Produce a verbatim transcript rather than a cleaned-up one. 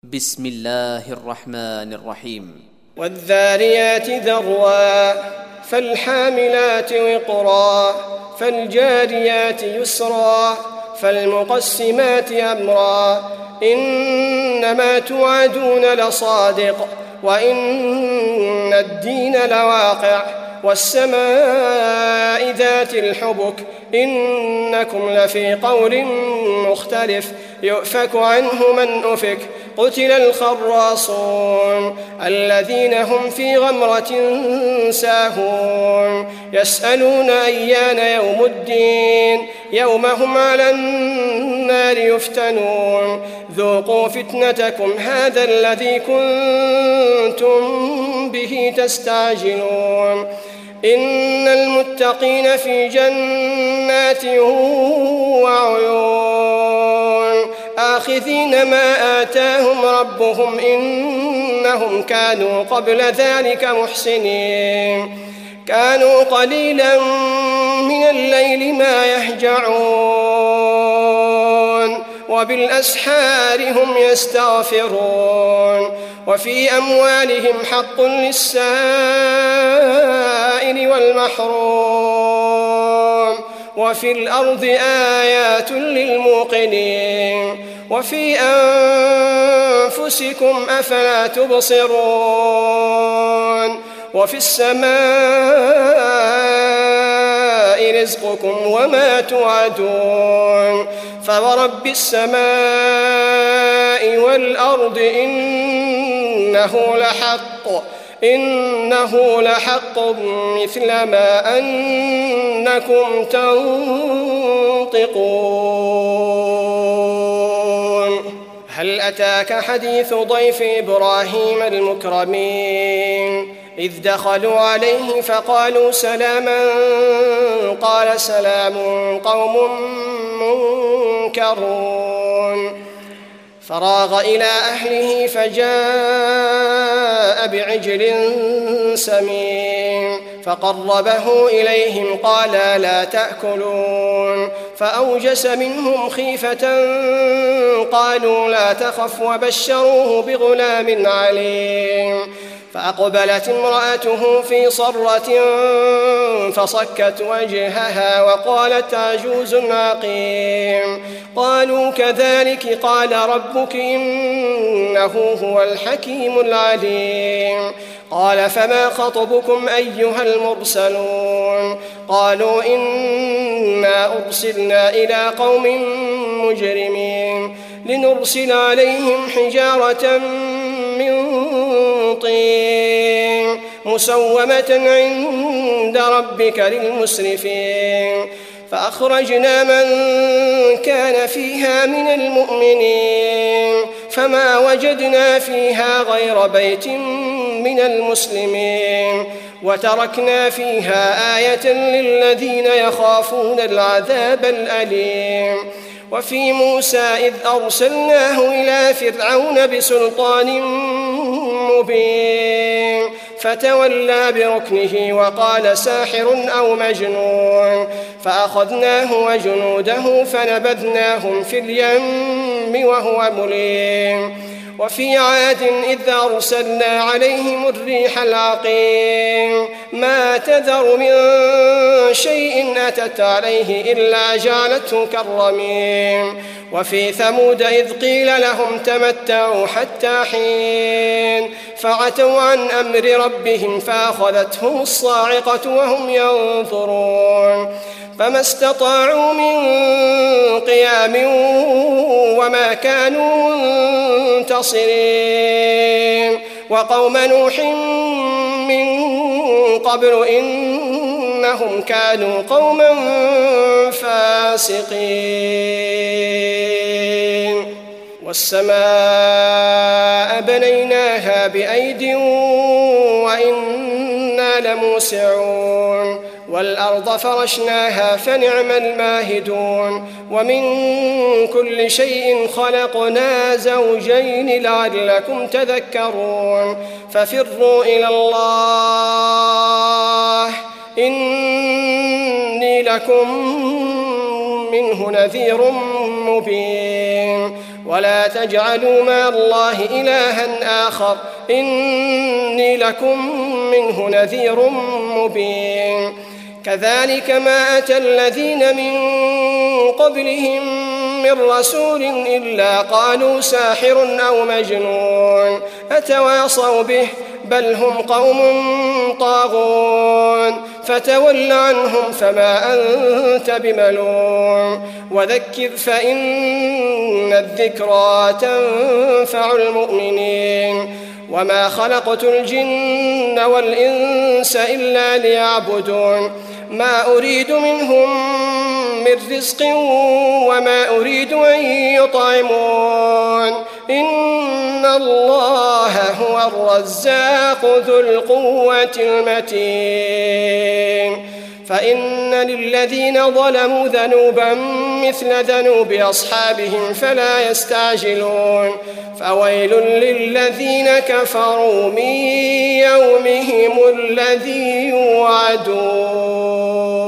بسم الله الرحمن الرحيم. والذاريات ذروا فالحاملات وقرا فالجاريات يسرا فالمقسمات أمرا إنما توعدون لصادق وإن الدين لواقع والسماء ذات الحبك إنكم لفي قول مختلف يؤفك عنه من أفك قتل الخراصون الذين هم في غمرة ساهون يسألون أيان يوم الدين يوم هم على النار يفتنون ذوقوا فتنتكم هذا الذي كنتم به تستعجلون إن المتقين في جنات وعيون آخذين ما آتاهم ربهم إنهم كانوا قبل ذلك محسنين كانوا قليلا من الليل ما يهجعون وبالأسحار هم يستغفرون وفي أموالهم حق للسائل والمحروم وفي الأرض آيات للموقنين وفي أنفسكم أفلا تبصرون وفي السماء رزقكم وما توعدون فورب السماء والأرض إنه لحق إنه لحق مثل ما أنكم تنطقون هل أتاك حديث ضيف إبراهيم المكرمين إذ دخلوا عليه فقالوا سلاما قال سلام قوم منكرون فراغ إلى أهله فجاء بعجل سمين فقربه إليهم قال لا تأكلون فأوجس منهم خيفة قالوا لا تخف وبشروه بغلام عليم فأقبلت امرأته في صرة فصكت وجهها وقالت عجوز عقيم قالوا كذلك قال ربك إنه هو الحكيم العليم قال فما خطبكم أيها المرسلون قالوا إنا أرسلنا إلى قوم مجرمين لنرسل عليهم حجارة من طين مسومة عند ربك للمسرفين فأخرجنا من كان فيها من المؤمنين فما وجدنا فيها غير بيت من المسلمين وتركنا فيها آية للذين يخافون العذاب الأليم وفي موسى إذ أرسلناه إلى فرعون بسلطان مبين فتولى بركنه وقال ساحر أو مجنون فأخذناه وجنوده فنبذناهم في اليم وهو مليم وفي عاد إذ أرسلنا عليهم الريح العقيم ما تذر من شيء أتت عليه إلا جعلته كالرميم وفي ثمود إذ قيل لهم تمتعوا حتى حين فعتوا عن أمر ربهم فأخذتهم الصاعقة وهم ينظرون فما استطاعوا من قيام وما كانوا منتصرين وقوم نوح من قبل إنهم كانوا قوما فاسقين والسماء بنيناها بأيد وإنا لموسعون والأرض فرشناها فنعم الماهدون ومن كل شيء خلقنا زوجين لعلكم تذكرون ففروا إلى الله إني لكم منه نذير مبين ولا تجعلوا مع الله إلها آخر إني لكم منه نذير مبين كذلك ما أتى الذين من قبلهم من رسول إلا قالوا ساحر أو مجنون أتواصوا به بل هم قوم طاغون فتول عنهم فما أنت بملوم وذكر فإن الذكرى تنفع المؤمنين وما خلقت الجن والإنس إلا ليعبدون ما أريد منهم من رزق وما أريد أن يطعمون إن الله هو الرزاق ذو القوة المتين فإن للذين ظلموا ذنوبا مثل ذنوب أصحابهم فلا يستعجلون فويل للذين كفروا من يومهم الذي يوعدون.